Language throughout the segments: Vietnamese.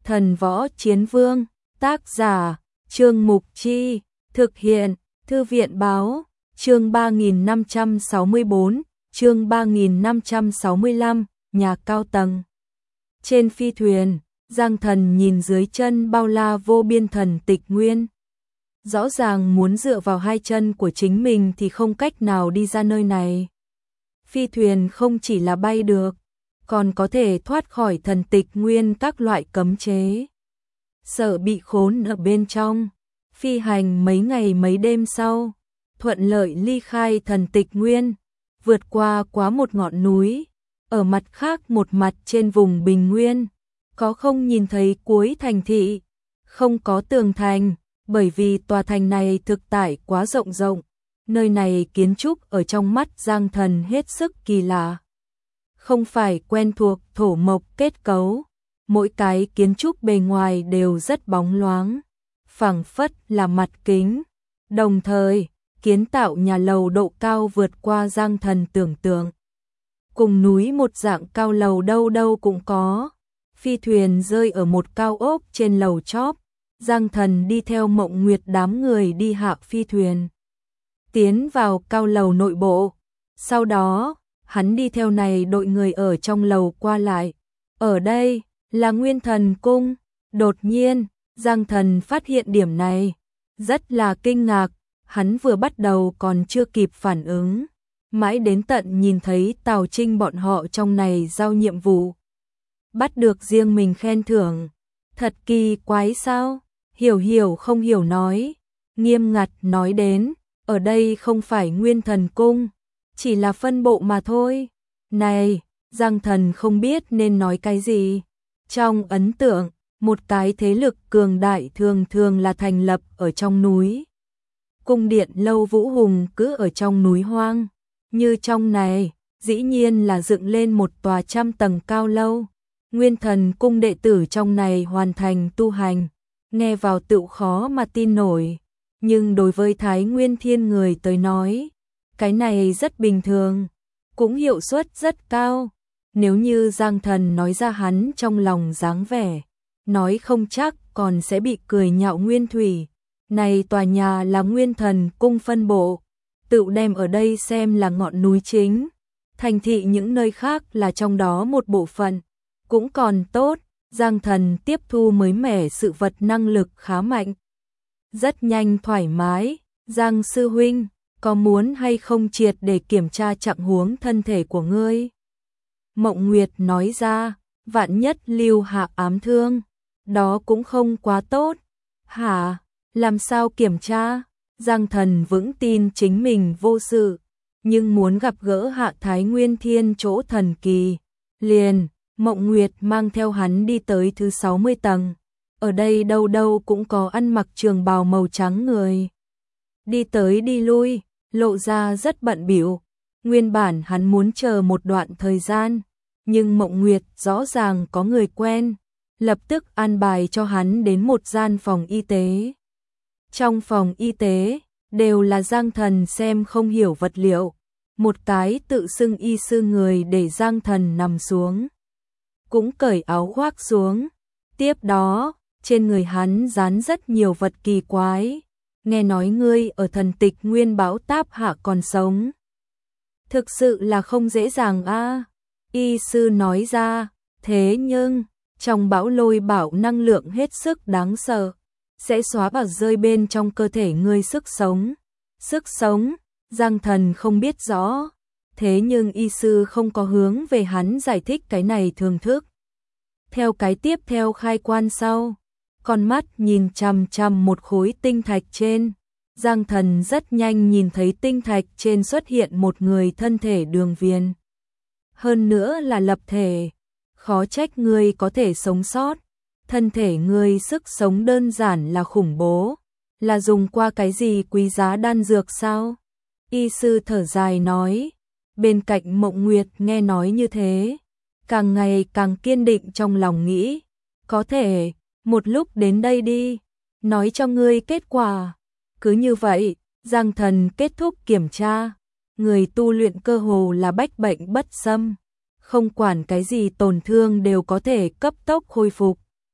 Thần Võ Chiến Vương, tác giả, Trương Mục Chi, thực hiện, Thư viện Báo, chương 3564, chương 3565, nhà cao tầng. Trên phi thuyền, Giang Thần nhìn dưới chân bao la vô biên thần tịch nguyên. Rõ ràng muốn dựa vào hai chân của chính mình thì không cách nào đi ra nơi này. Phi thuyền không chỉ là bay được, còn có thể thoát khỏi thần tịch nguyên các loại cấm chế. Sợ bị khốn ở bên trong, phi hành mấy ngày mấy đêm sau, thuận lợi ly khai thần tịch nguyên, vượt qua quá một ngọn núi, ở mặt khác một mặt trên vùng bình nguyên, có không nhìn thấy cuối thành thị, không có tường thành, bởi vì tòa thành này thực tại quá rộng rộng, nơi này kiến trúc ở trong mắt Giang Thần hết sức kỳ lạ. Không phải quen thuộc thổ mộc kết cấu, mỗi cái kiến trúc bề ngoài đều rất bóng loáng, phảng phất là mặt kính, đồng thời kiến tạo nhà lầu độ cao vượt qua Giang Thần tưởng tượng. Cùng núi một dạng cao lầu đâu đâu cũng có, phi thuyền rơi ở một cao ốc trên lầu chóp, Giang Thần đi theo Mộng Nguyệt đám người đi hạ phi thuyền, tiến vào cao lầu nội bộ, sau đó hắn đi theo này đội người ở trong lầu qua lại. Ở đây là Nguyên Thần Cung. Đột nhiên, Giang Thần phát hiện điểm này, rất là kinh ngạc, hắn vừa bắt đầu còn chưa kịp phản ứng, mãi đến tận nhìn thấy Tào Trinh bọn họ trong này giao nhiệm vụ, bắt được riêng mình khen thưởng. Thật kỳ quái sao? Hiểu hiểu không hiểu nói, nghiêm ngặt nói đến, ở đây không phải Nguyên Thần Cung, chỉ là phân bộ mà thôi. Này, Giang Thần không biết nên nói cái gì. Trong ấn tượng, một cái thế lực cường đại thường thường là thành lập ở trong núi. Cung điện lâu vũ hùng cứ ở trong núi hoang, như trong này, dĩ nhiên là dựng lên một tòa 100 tầng cao lâu. Nguyên Thần Cung đệ tử trong này hoàn thành tu hành, nghe vào tựu khó mà tin nổi, nhưng đối với Thái Nguyên Thiên người tới nói, cái này rất bình thường, cũng hiệu suất rất cao. Nếu như Giang Thần nói ra hắn trong lòng dáng vẻ, nói không chắc còn sẽ bị cười nhạo Nguyên Thủy. Này tòa nhà là Nguyên Thần Cung phân bộ, tự đem ở đây xem là ngọn núi chính, thành thị những nơi khác là trong đó một bộ phận, cũng còn tốt. Giang Thần tiếp thu mới mẻ sự vật năng lực khá mạnh, rất nhanh thoải mái. Giang sư huynh, có muốn hay không triệt để kiểm tra trạng huống thân thể của ngươi? Mộng Nguyệt nói ra, vạn nhất lưu hạ ám thương, đó cũng không quá tốt. Hả? Làm sao kiểm tra? Giang Thần vững tin chính mình vô sự, nhưng muốn gặp gỡ Hạ Thái Nguyên Thiên chỗ thần kỳ. Liền, Mộng Nguyệt mang theo hắn đi tới thứ 60 tầng. Ở đây đâu đâu cũng có ăn mặc trường bào màu trắng người. Đi tới đi lui, lộ ra rất bận bịu. Nguyên bản hắn muốn chờ một đoạn thời gian, nhưng Mộng Nguyệt rõ ràng có người quen, lập tức an bài cho hắn đến một gian phòng y tế. Trong phòng y tế, đều là Giang Thần xem không hiểu vật liệu. Một cái tự xưng y sư người để Giang Thần nằm xuống, cũng cởi áo khoác xuống. Tiếp đó, trên người hắn dán rất nhiều vật kỳ quái. Nghe nói ngươi ở thần tịch nguyên bão táp hạ còn sống. Thực sự là không dễ dàng a. Y sư nói ra, thế nhưng, trong bão lôi bảo năng lượng hết sức đáng sợ, sẽ xóa vào rơi bên trong cơ thể ngươi sức sống. Sức sống, Giang Thần không biết rõ, thế nhưng y sư không có hướng về hắn giải thích cái này thường thức. Theo cái tiếp theo khai quan sau, con mắt nhìn chằm chằm một khối tinh thạch trên, Giang Thần rất nhanh nhìn thấy tinh thạch trên xuất hiện một người thân thể đường viền. Hơn nữa là lập thể, khó trách ngươi có thể sống sót, thân thể ngươi sức sống đơn giản là khủng bố, là dùng qua cái gì quý giá đan dược sao? Y sư thở dài nói. Bên cạnh Mộng Nguyệt nghe nói như thế, càng ngày càng kiên định trong lòng nghĩ, có thể, một lúc đến đây đi, nói cho ngươi kết quả. Cứ như vậy, Giang Thần kết thúc kiểm tra, người tu luyện cơ hồ là bách bệnh bất xâm, không quản cái gì tổn thương đều có thể cấp tốc khôi phục.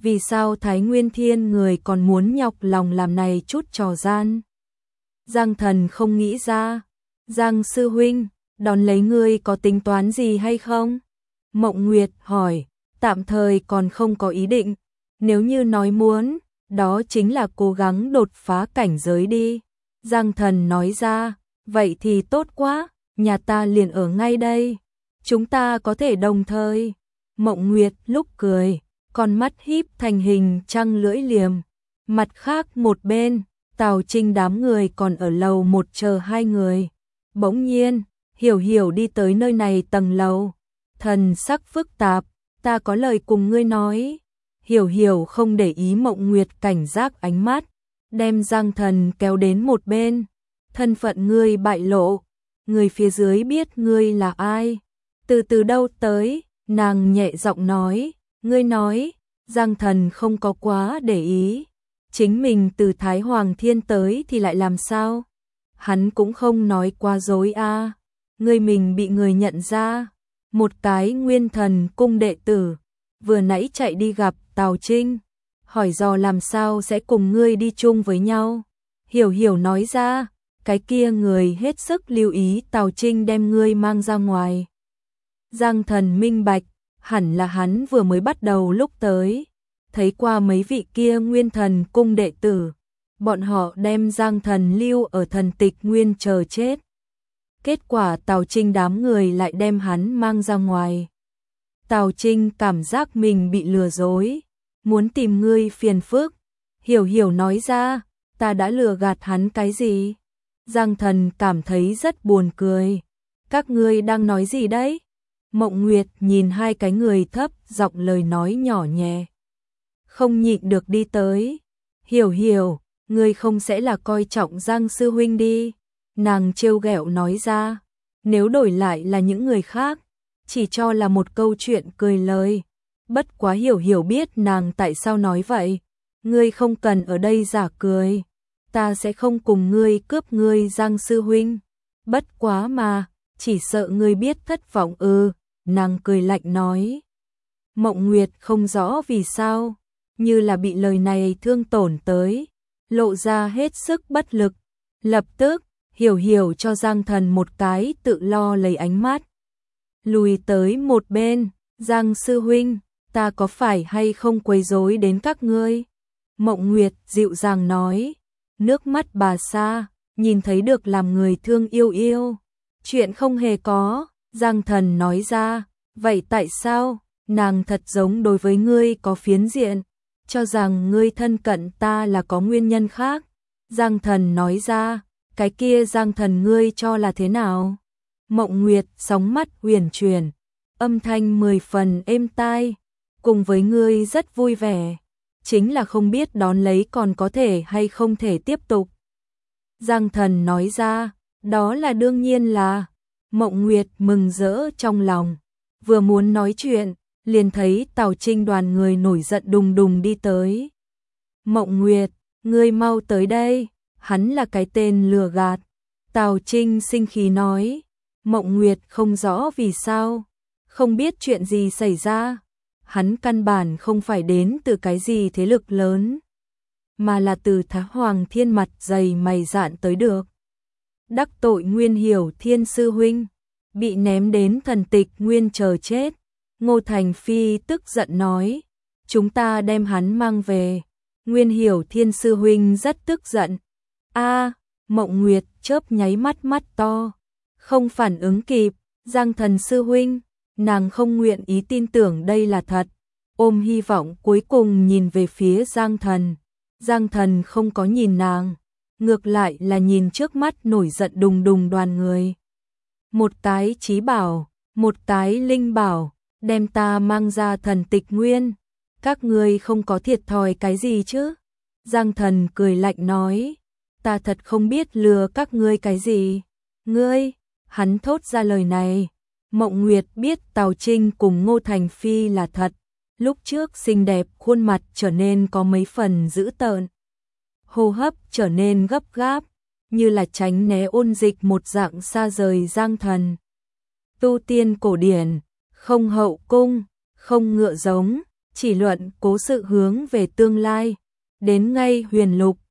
vì sao Thái Nguyên Thiên người còn muốn nhọc lòng làm này chút trò gian. Giang Thần không nghĩ ra. Giang sư huynh, đón lấy ngươi có tính toán gì hay không? Mộng Nguyệt hỏi, tạm thời còn không có ý định, nếu như nói muốn, đó chính là cố gắng đột phá cảnh giới đi. Giang Thần nói ra, vậy thì tốt quá, nhà ta liền ở ngay đây, chúng ta có thể đồng thời. Mộng Nguyệt lúc cười, con mắt híp thành hình trăng lưỡi liềm. Mặt khác một bên, Tào Trinh đám người còn ở lầu một chờ hai người. Bỗng nhiên, Hiểu Hiểu đi tới nơi này tầng lầu. Thần sắc phức tạp, ta có lời cùng ngươi nói. Hiểu Hiểu không để ý Mộng Nguyệt cảnh giác ánh mắt, đem Giang Thần kéo đến một bên. Thân phận ngươi bại lộ, người phía dưới biết ngươi là ai, từ đâu tới, nàng nhẹ giọng nói, ngươi nói. Giang Thần không có quá để ý, chính mình từ Thái Hoàng Thiên tới thì lại làm sao? Hắn cũng không nói qua dối a. Ngươi mình bị người nhận ra, một cái Nguyên Thần cung đệ tử, vừa nãy chạy đi gặp Tào Trinh, hỏi dò làm sao sẽ cùng ngươi đi chung với nhau. Hiểu Hiểu nói ra, cái kia người hết sức lưu ý Tào Trinh đem ngươi mang ra ngoài. Giang Thần minh bạch, hẳn là hắn vừa mới bắt đầu lúc tới, thấy qua mấy vị kia Nguyên Thần cung đệ tử, bọn họ đem Giang Thần lưu ở Thần Tịch Nguyên chờ chết. Kết quả Tào Trinh đám người lại đem hắn mang ra ngoài. Tào Trinh cảm giác mình bị lừa dối, muốn tìm ngươi phiền phức. Hiểu Hiểu nói ra, ta đã lừa gạt hắn cái gì? Giang Thần cảm thấy rất buồn cười. Các ngươi đang nói gì đấy? Mộng Nguyệt nhìn hai cái người thấp giọng lời nói nhỏ nhẹ, không nhịn được đi tới. Hiểu Hiểu, ngươi không sẽ là coi trọng Giang sư huynh đi? Nàng trêu ghẹo nói ra, nếu đổi lại là những người khác, chỉ cho là một câu chuyện cười lời. Bất quá Hiểu Hiểu biết nàng tại sao nói vậy. Ngươi không cần ở đây giả cười, ta sẽ không cùng ngươi cướp ngươi Giang sư huynh. Bất quá mà, chỉ sợ ngươi biết thất vọng nàng cười lạnh nói. Mộng Nguyệt không rõ vì sao, như là bị lời này thương tổn tới, lộ ra hết sức bất lực. Lập tức, Hiểu Hiểu cho Giang Thần một cái tự lo lấy ánh mắt. Lùi tới một bên, Giang sư huynh, ta có phải hay không quấy rối đến các ngươi? Mộng Nguyệt dịu dàng nói, nước mắt bà xa, nhìn thấy được làm người thương yêu yêu. Chuyện không hề có, Giang Thần nói ra, vậy tại sao? Nàng thật giống đối với ngươi có phiến diện, cho rằng ngươi thân cận ta là có nguyên nhân khác. Giang Thần nói ra, cái kia Giang Thần ngươi cho là thế nào? Mộng Nguyệt sóng mắt huyền chuyển, âm thanh 10 phần êm tai, cùng với ngươi rất vui vẻ, chính là không biết đón lấy còn có thể hay không thể tiếp tục. Giang Thần nói ra, đó là đương nhiên là. Mộng Nguyệt mừng rỡ trong lòng, vừa muốn nói chuyện, liền thấy Tào Trinh đoàn người nổi giận đùng đùng đi tới. Mộng Nguyệt, ngươi mau tới đây, hắn là cái tên lừa gạt. Tào Trinh sinh khí nói. Mộng Nguyệt không rõ vì sao, không biết chuyện gì xảy ra. Hắn căn bản không phải đến từ cái gì thế lực lớn, mà là từ Thái Hoàng Thiên mặt dày mày dạn tới được. Đắc tội Nguyên Hiểu Thiên sư huynh, bị ném đến Thần Tịch Nguyên chờ chết. Ngô Thành Phi tức giận nói, chúng ta đem hắn mang về. Nguyên Hiểu Thiên sư huynh rất tức giận. Mộng Nguyệt chớp nháy mắt mắt to, không phản ứng kịp. Giang Thần sư huynh, nàng không nguyện ý tin tưởng đây là thật, ôm hy vọng cuối cùng nhìn về phía Giang Thần. Giang Thần không có nhìn nàng, ngược lại là nhìn trước mắt nổi giận đùng đùng đoàn người. Một cái trí bảo, một cái linh bảo, đem ta mang ra Thần Tịch Nguyên, các ngươi không có thiệt thòi cái gì chứ? Giang Thần cười lạnh nói, ta thật không biết lừa các ngươi cái gì. Ngươi, hắn thốt ra lời này. Mộng Nguyệt biết Tào Trinh cùng Ngô Thành Phi là thật, lúc trước xinh đẹp khuôn mặt trở nên có mấy phần dữ tợn, hô hấp trở nên gấp gáp, như là tránh né ôn dịch một dạng xa rời Giang Thần. Tu tiên cổ điển, không hậu cung, không ngựa giống, chỉ luận cố sự hướng về tương lai. Đến ngay huyền lục,